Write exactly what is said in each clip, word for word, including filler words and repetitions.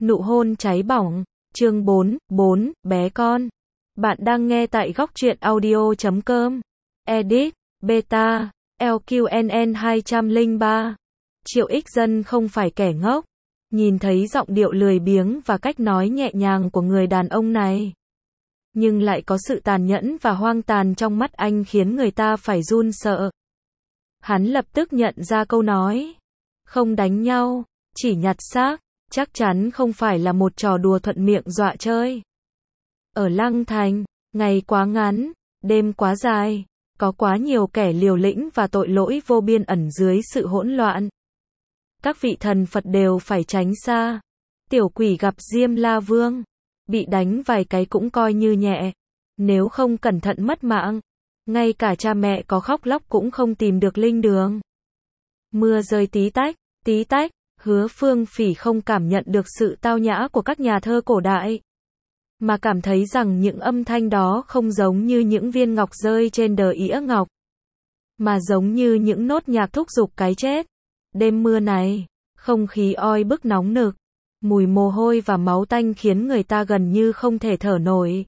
Nụ hôn cháy bỏng, chương bốn, bốn, bé con. Bạn đang nghe tại góc truyện audio chấm com. Edit, Beta, lờ quy en en hai không ba. Triệu Ích Dân không phải kẻ ngốc. Nhìn thấy giọng điệu lười biếng và cách nói nhẹ nhàng của người đàn ông này, nhưng lại có sự tàn nhẫn và hoang tàn trong mắt anh khiến người ta phải run sợ. Hắn lập tức nhận ra câu nói, không đánh nhau, chỉ nhặt xác, chắc chắn không phải là một trò đùa thuận miệng dọa chơi. Ở Lăng Thành, ngày quá ngắn, đêm quá dài, có quá nhiều kẻ liều lĩnh và tội lỗi vô biên ẩn dưới sự hỗn loạn. Các vị thần Phật đều phải tránh xa. Tiểu quỷ gặp Diêm La Vương, bị đánh vài cái cũng coi như nhẹ, nếu không cẩn thận mất mạng. Ngay cả cha mẹ có khóc lóc cũng không tìm được linh đường. Mưa rơi tí tách, tí tách, Hứa Phương Phỉ không cảm nhận được sự tao nhã của các nhà thơ cổ đại, mà cảm thấy rằng những âm thanh đó không giống như những viên ngọc rơi trên đờ ĩa ngọc, mà giống như những nốt nhạc thúc giục cái chết. Đêm mưa này, không khí oi bức nóng nực, mùi mồ hôi và máu tanh khiến người ta gần như không thể thở nổi.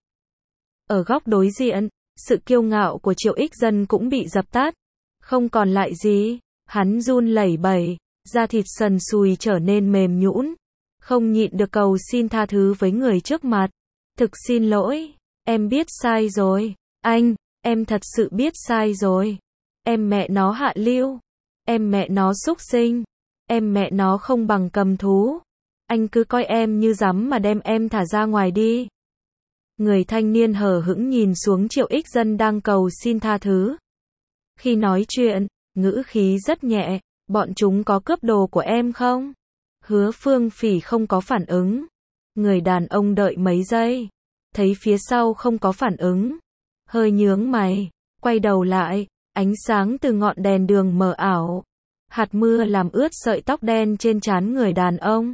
Ở góc đối diện, sự kiêu ngạo của Triệu Ích Dân cũng bị dập tắt, không còn lại gì. Hắn run lẩy bẩy, da thịt sần sùi trở nên mềm nhũn, không nhịn được cầu xin tha thứ với người trước mặt. Thực xin lỗi, em biết sai rồi, anh, em thật sự biết sai rồi. Em mẹ nó hạ lưu, em mẹ nó súc sinh, em mẹ nó không bằng cầm thú. Anh cứ coi em như rắm mà đem em thả ra ngoài đi. Người thanh niên hờ hững nhìn xuống Triệu Ích Dân đang cầu xin tha thứ. Khi nói chuyện, ngữ khí rất nhẹ, bọn chúng có cướp đồ của em không? Hứa Phương Phỉ không có phản ứng. Người đàn ông đợi mấy giây, thấy phía sau không có phản ứng, hơi nhướng mày, quay đầu lại, ánh sáng từ ngọn đèn đường mờ ảo. Hạt mưa làm ướt sợi tóc đen trên trán người đàn ông.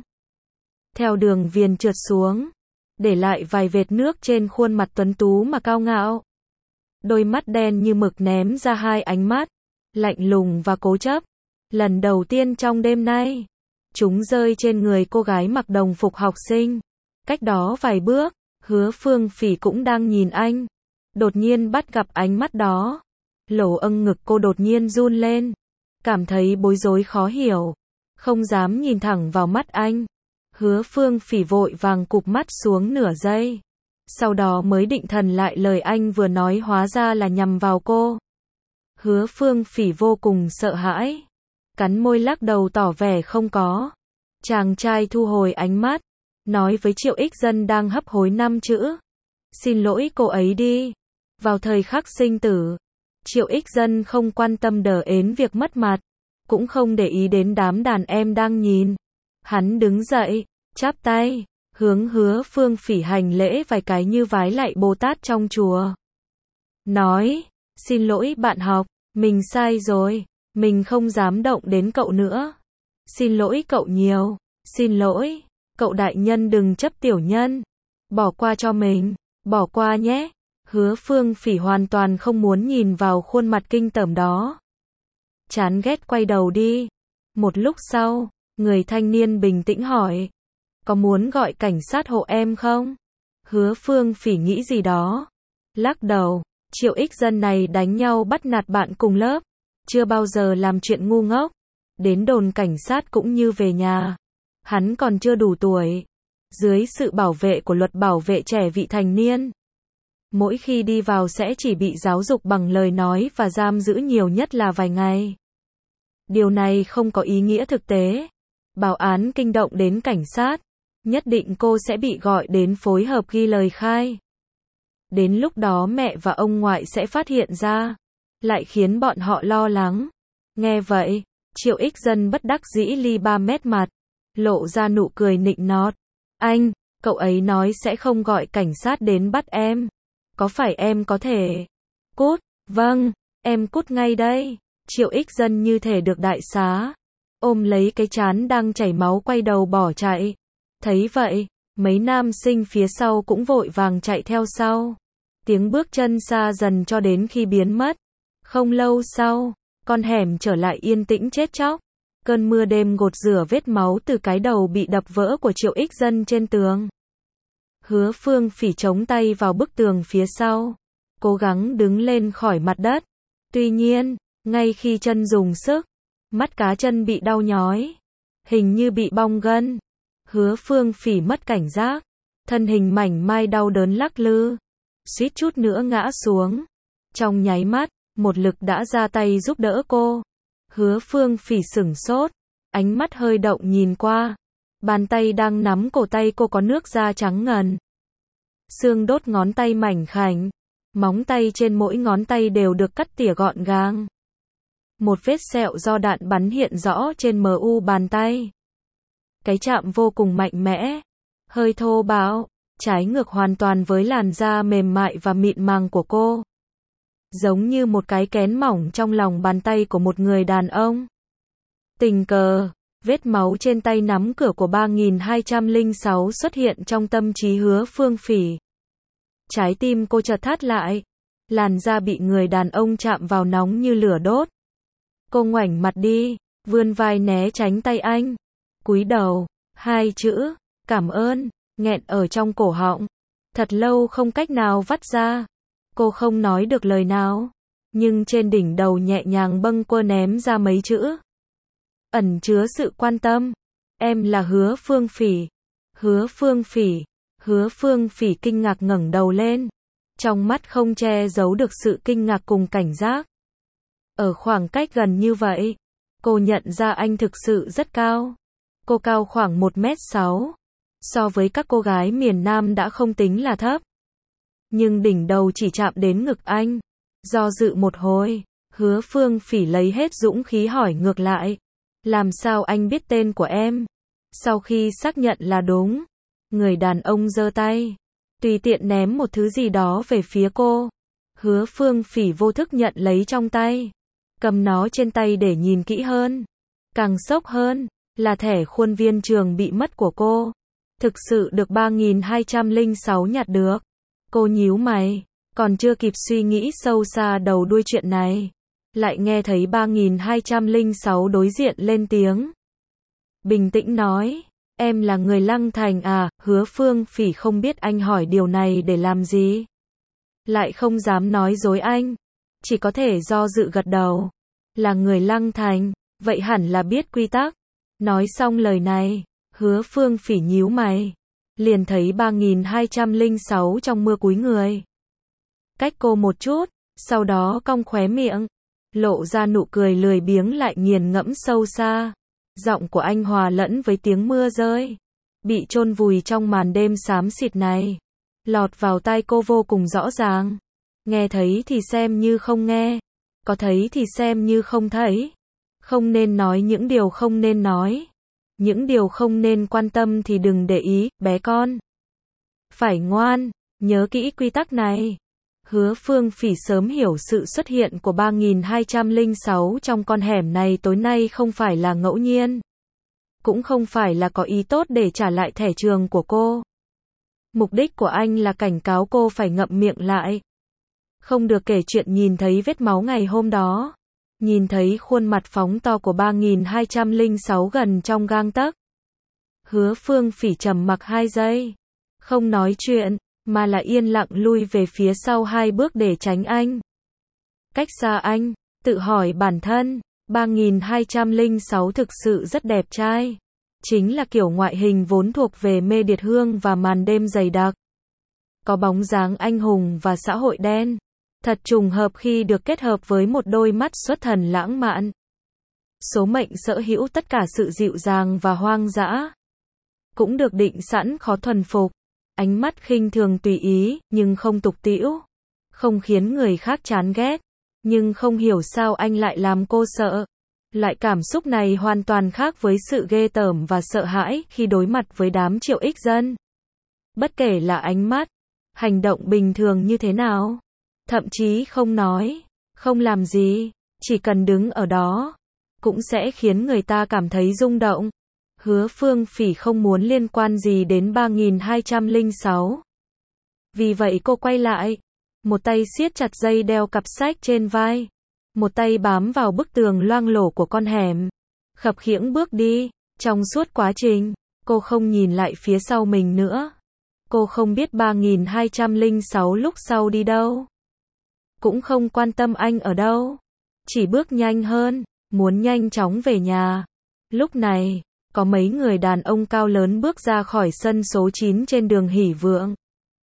Theo đường viền trượt xuống, để lại vài vệt nước trên khuôn mặt tuấn tú mà cao ngạo. Đôi mắt đen như mực ném ra hai ánh mắt, lạnh lùng và cố chấp. Lần đầu tiên trong đêm nay, chúng rơi trên người cô gái mặc đồng phục học sinh. Cách đó vài bước, Hứa Phương Phỉ cũng đang nhìn anh. Đột nhiên bắt gặp ánh mắt đó, lỗ âng ngực cô đột nhiên run lên, cảm thấy bối rối khó hiểu, không dám nhìn thẳng vào mắt anh. Hứa Phương Phỉ vội vàng cụp mắt xuống nửa giây, sau đó mới định thần lại lời anh vừa nói hóa ra là nhằm vào cô. Hứa Phương Phỉ vô cùng sợ hãi, cắn môi lắc đầu tỏ vẻ không có. Chàng trai thu hồi ánh mắt, nói với Triệu Ích Dân đang hấp hối năm chữ. Xin lỗi cô ấy đi. Vào thời khắc sinh tử, Triệu Ích Dân không quan tâm đờ ến việc mất mặt, cũng không để ý đến đám đàn em đang nhìn. Hắn đứng dậy, chắp tay, hướng Hứa Phương Phỉ hành lễ vài cái như vái lạy Bồ Tát trong chùa. Nói, xin lỗi bạn học, mình sai rồi, mình không dám động đến cậu nữa. Xin lỗi cậu nhiều, xin lỗi, cậu đại nhân đừng chấp tiểu nhân. Bỏ qua cho mình, bỏ qua nhé. Hứa Phương Phỉ hoàn toàn không muốn nhìn vào khuôn mặt kinh tởm đó. Chán ghét quay đầu đi. Một lúc sau, người thanh niên bình tĩnh hỏi, có muốn gọi cảnh sát hộ em không? Hứa Phương Phỉ nghĩ gì đó, lắc đầu. Triệu Ích Dân này đánh nhau bắt nạt bạn cùng lớp, chưa bao giờ làm chuyện ngu ngốc. Đến đồn cảnh sát cũng như về nhà. Hắn còn chưa đủ tuổi. Dưới sự bảo vệ của luật bảo vệ trẻ vị thành niên, mỗi khi đi vào sẽ chỉ bị giáo dục bằng lời nói và giam giữ nhiều nhất là vài ngày. Điều này không có ý nghĩa thực tế. Báo án kinh động đến cảnh sát, nhất định cô sẽ bị gọi đến phối hợp ghi lời khai. Đến lúc đó mẹ và ông ngoại sẽ phát hiện ra, lại khiến bọn họ lo lắng. Nghe vậy, Triệu Ích Dân bất đắc dĩ ly ba mét mặt, lộ ra nụ cười nịnh nọt. Anh, cậu ấy nói sẽ không gọi cảnh sát đến bắt em. Có phải em có thể cút? Vâng, em cút ngay đây. Triệu Ích Dân như thể được đại xá, ôm lấy cái trán đang chảy máu quay đầu bỏ chạy. Thấy vậy, mấy nam sinh phía sau cũng vội vàng chạy theo sau. Tiếng bước chân xa dần cho đến khi biến mất. Không lâu sau, con hẻm trở lại yên tĩnh chết chóc. Cơn mưa đêm gột rửa vết máu từ cái đầu bị đập vỡ của Triệu Ích Dân trên tường. Hứa Phương Phỉ chống tay vào bức tường phía sau, cố gắng đứng lên khỏi mặt đất. Tuy nhiên, ngay khi chân dùng sức, mắt cá chân bị đau nhói, hình như bị bong gân. Hứa Phương Phỉ mất cảnh giác, thân hình mảnh mai đau đớn lắc lư, suýt chút nữa ngã xuống. Trong nháy mắt, một lực đã ra tay giúp đỡ cô. Hứa Phương Phỉ sửng sốt, ánh mắt hơi động nhìn qua. Bàn tay đang nắm cổ tay cô có nước da trắng ngần. Xương đốt ngón tay mảnh khảnh, móng tay trên mỗi ngón tay đều được cắt tỉa gọn gàng. Một vết sẹo do đạn bắn hiện rõ trên mu bàn tay. Cái chạm vô cùng mạnh mẽ, hơi thô bạo, trái ngược hoàn toàn với làn da mềm mại và mịn màng của cô. Giống như một cái kén mỏng trong lòng bàn tay của một người đàn ông. Tình cờ, vết máu trên tay nắm cửa của ba nghìn hai trăm lẻ sáu xuất hiện trong tâm trí Hứa Phương Phỉ. Trái tim cô chợt thắt lại, làn da bị người đàn ông chạm vào nóng như lửa đốt. Cô ngoảnh mặt đi, vươn vai né tránh tay anh. Cúi đầu, hai chữ, cảm ơn, nghẹn ở trong cổ họng. Thật lâu không cách nào vắt ra. Cô không nói được lời nào, nhưng trên đỉnh đầu nhẹ nhàng bâng quơ ném ra mấy chữ. Ẩn chứa sự quan tâm. Em là Hứa Phương Phỉ. Hứa Phương Phỉ. Hứa Phương Phỉ kinh ngạc ngẩng đầu lên. Trong mắt không che giấu được sự kinh ngạc cùng cảnh giác. Ở khoảng cách gần như vậy, cô nhận ra anh thực sự rất cao. Cô cao khoảng một mét sáu. So với các cô gái miền Nam đã không tính là thấp. Nhưng đỉnh đầu chỉ chạm đến ngực anh. Do dự một hồi, Hứa Phương Phỉ lấy hết dũng khí hỏi ngược lại. Làm sao anh biết tên của em? Sau khi xác nhận là đúng, người đàn ông giơ tay, tùy tiện ném một thứ gì đó về phía cô. Hứa Phương Phỉ vô thức nhận lấy trong tay, cầm nó trên tay để nhìn kỹ hơn. Càng sốc hơn, là thẻ khuôn viên trường bị mất của cô. Thực sự được ba nghìn hai trăm lẻ sáu nhặt được. Cô nhíu mày, còn chưa kịp suy nghĩ sâu xa đầu đuôi chuyện này, lại nghe thấy ba nghìn hai trăm lẻ sáu đối diện lên tiếng. Bình tĩnh nói, em là người Lăng Thành à? Hứa Phương Phỉ không biết anh hỏi điều này để làm gì. Lại không dám nói dối anh, chỉ có thể do dự gật đầu. Là người Lăng Thành, vậy hẳn là biết quy tắc. Nói xong lời này, Hứa Phương Phỉ nhíu mày, liền thấy ba nghìn hai trăm lẻ sáu trong mưa cúi người. Cách cô một chút, sau đó cong khóe miệng, lộ ra nụ cười lười biếng lại nghiền ngẫm sâu xa. Giọng của anh hòa lẫn với tiếng mưa rơi, bị chôn vùi trong màn đêm xám xịt này, lọt vào tai cô vô cùng rõ ràng. Nghe thấy thì xem như không nghe, có thấy thì xem như không thấy. Không nên nói những điều không nên nói, những điều không nên quan tâm thì đừng để ý, bé con. Phải ngoan, nhớ kỹ quy tắc này. Hứa Phương Phỉ sớm hiểu sự xuất hiện của ba nghìn hai trăm lẻ sáu trong con hẻm này tối nay không phải là ngẫu nhiên. Cũng không phải là có ý tốt để trả lại thẻ trường của cô. Mục đích của anh là cảnh cáo cô phải ngậm miệng lại. Không được kể chuyện nhìn thấy vết máu ngày hôm đó. Nhìn thấy khuôn mặt phóng to của ba nghìn hai trăm lẻ sáu gần trong gang tấc. Hứa Phương Phỉ trầm mặc hai giây. Không nói chuyện, mà là yên lặng lui về phía sau hai bước để tránh anh. Cách xa anh, tự hỏi bản thân, ba nghìn hai trăm lẻ sáu thực sự rất đẹp trai. Chính là kiểu ngoại hình vốn thuộc về mê điệt hương và màn đêm dày đặc. Có bóng dáng anh hùng và xã hội đen. Thật trùng hợp khi được kết hợp với một đôi mắt xuất thần lãng mạn. Số mệnh sở hữu tất cả sự dịu dàng và hoang dã. Cũng được định sẵn khó thuần phục. Ánh mắt khinh thường tùy ý, nhưng không tục tĩu. Không khiến người khác chán ghét. Nhưng không hiểu sao anh lại làm cô sợ. Loại cảm xúc này hoàn toàn khác với sự ghê tởm và sợ hãi khi đối mặt với đám Triệu Ích Dân. Bất kể là ánh mắt, hành động bình thường như thế nào. Thậm chí không nói, không làm gì, chỉ cần đứng ở đó, cũng sẽ khiến người ta cảm thấy rung động. Hứa Phương Phỉ không muốn liên quan gì đến ba nghìn hai trăm lẻ sáu. Vì vậy cô quay lại, một tay siết chặt dây đeo cặp sách trên vai, một tay bám vào bức tường loang lổ của con hẻm. khập khiễng bước đi. Trong suốt quá trình, cô không nhìn lại phía sau mình nữa. Cô không biết ba nghìn hai trăm lẻ sáu lúc sau đi đâu. Cũng không quan tâm anh ở đâu. Chỉ bước nhanh hơn, muốn nhanh chóng về nhà. Lúc này, có mấy người đàn ông cao lớn bước ra khỏi sân số chín trên đường Hỷ Vượng.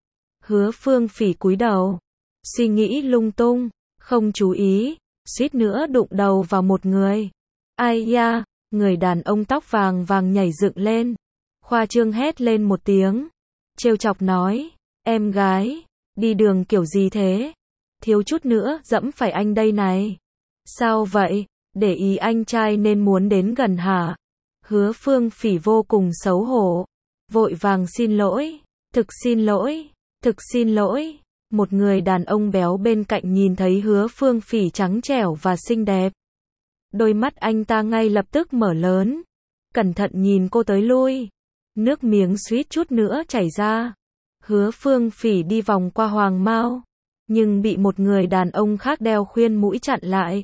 Hứa Phương Phỉ cúi đầu, suy nghĩ lung tung, không chú ý, suýt nữa đụng đầu vào một người. Ai da, người đàn ông tóc vàng vàng nhảy dựng lên, khoa trương hét lên một tiếng, trêu chọc nói, em gái, đi đường kiểu gì thế? Thiếu chút nữa dẫm phải anh đây này. Sao vậy, để ý anh trai nên muốn đến gần hả? Hứa Phương Phỉ vô cùng xấu hổ, vội vàng xin lỗi, thực xin lỗi, thực xin lỗi. Một người đàn ông béo bên cạnh nhìn thấy Hứa Phương Phỉ trắng trẻo và xinh đẹp. Đôi mắt anh ta ngay lập tức mở lớn, cẩn thận nhìn cô tới lui. Nước miếng suýt chút nữa chảy ra. Hứa Phương Phỉ đi vòng qua Hoàng Mao, nhưng bị một người đàn ông khác đeo khuyên mũi chặn lại.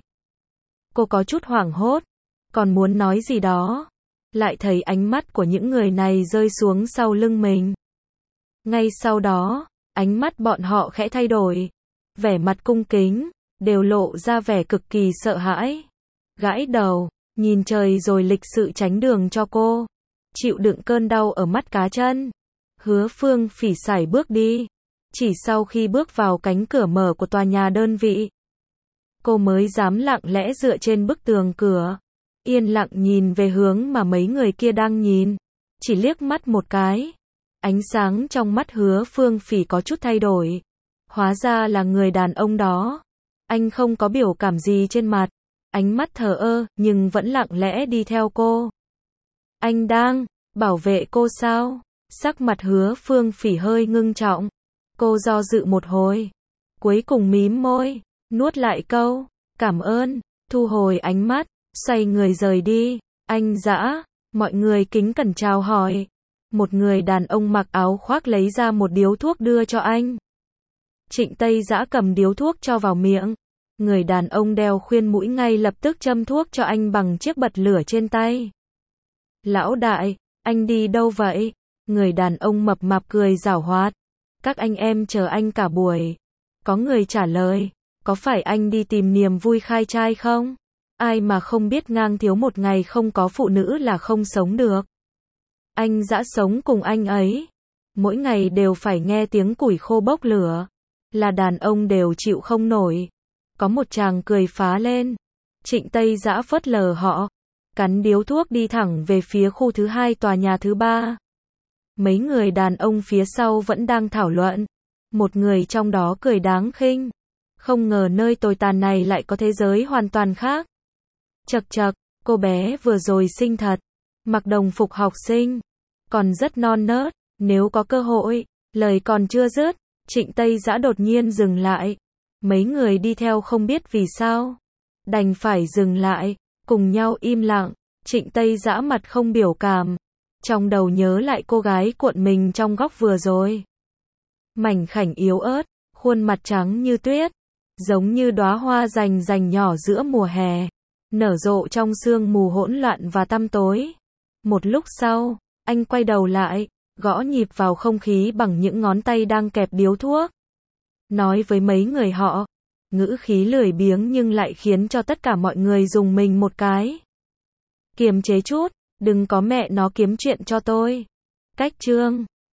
Cô có chút hoảng hốt, còn muốn nói gì đó, lại thấy ánh mắt của những người này rơi xuống sau lưng mình. Ngay sau đó, ánh mắt bọn họ khẽ thay đổi, vẻ mặt cung kính, đều lộ ra vẻ cực kỳ sợ hãi. Gãi đầu, nhìn trời rồi lịch sự tránh đường cho cô, chịu đựng cơn đau ở mắt cá chân. Hứa Phương Phỉ sải bước đi, chỉ sau khi bước vào cánh cửa mở của tòa nhà đơn vị, cô mới dám lặng lẽ dựa trên bức tường cửa, yên lặng nhìn về hướng mà mấy người kia đang nhìn, chỉ liếc mắt một cái. Ánh sáng trong mắt Hứa Phương Phỉ có chút thay đổi, hóa ra là người đàn ông đó. Anh không có biểu cảm gì trên mặt, ánh mắt thờ ơ, nhưng vẫn lặng lẽ đi theo cô. Anh đang bảo vệ cô sao? Sắc mặt Hứa Phương Phỉ hơi ngưng trọng. Cô do dự một hồi, cuối cùng mím môi, nuốt lại câu, cảm ơn, thu hồi ánh mắt, xoay người rời đi. Anh Dã, mọi người kính cẩn chào hỏi. Một người đàn ông mặc áo khoác lấy ra một điếu thuốc đưa cho anh. Trịnh Tây Dã cầm điếu thuốc cho vào miệng. Người đàn ông đeo khuyên mũi ngay lập tức châm thuốc cho anh bằng chiếc bật lửa trên tay. Lão đại, anh đi đâu vậy? Người đàn ông mập mạp cười giảo hoạt. Các anh em chờ anh cả buổi. Có người trả lời, có phải anh đi tìm niềm vui khai trai không? Ai mà không biết ngang thiếu một ngày không có phụ nữ là không sống được. Anh Dã sống cùng anh ấy, mỗi ngày đều phải nghe tiếng củi khô bốc lửa, là đàn ông đều chịu không nổi. Có một chàng cười phá lên. Trịnh Tây Dã phớt lờ họ, cắn điếu thuốc đi thẳng về phía khu thứ hai tòa nhà thứ ba. Mấy người đàn ông phía sau vẫn đang thảo luận. Một người trong đó cười đáng khinh. Không ngờ nơi tồi tàn này lại có thế giới hoàn toàn khác. Chậc chậc, cô bé vừa rồi xinh thật. Mặc đồng phục học sinh, còn rất non nớt. Nếu có cơ hội, lời còn chưa dứt, Trịnh Tây Dã đột nhiên dừng lại. Mấy người đi theo không biết vì sao, đành phải dừng lại, cùng nhau im lặng. Trịnh Tây Dã mặt không biểu cảm, trong đầu nhớ lại cô gái cuộn mình trong góc vừa rồi. Mảnh khảnh yếu ớt, khuôn mặt trắng như tuyết, giống như đóa hoa rành rành nhỏ giữa mùa hè, nở rộ trong sương mù hỗn loạn và tăm tối. Một lúc sau, anh quay đầu lại, gõ nhịp vào không khí bằng những ngón tay đang kẹp điếu thuốc. Nói với mấy người họ, ngữ khí lười biếng nhưng lại khiến cho tất cả mọi người rùng mình một cái. Kiềm chế chút, đừng có mẹ nó kiếm chuyện cho tôi. Cách chương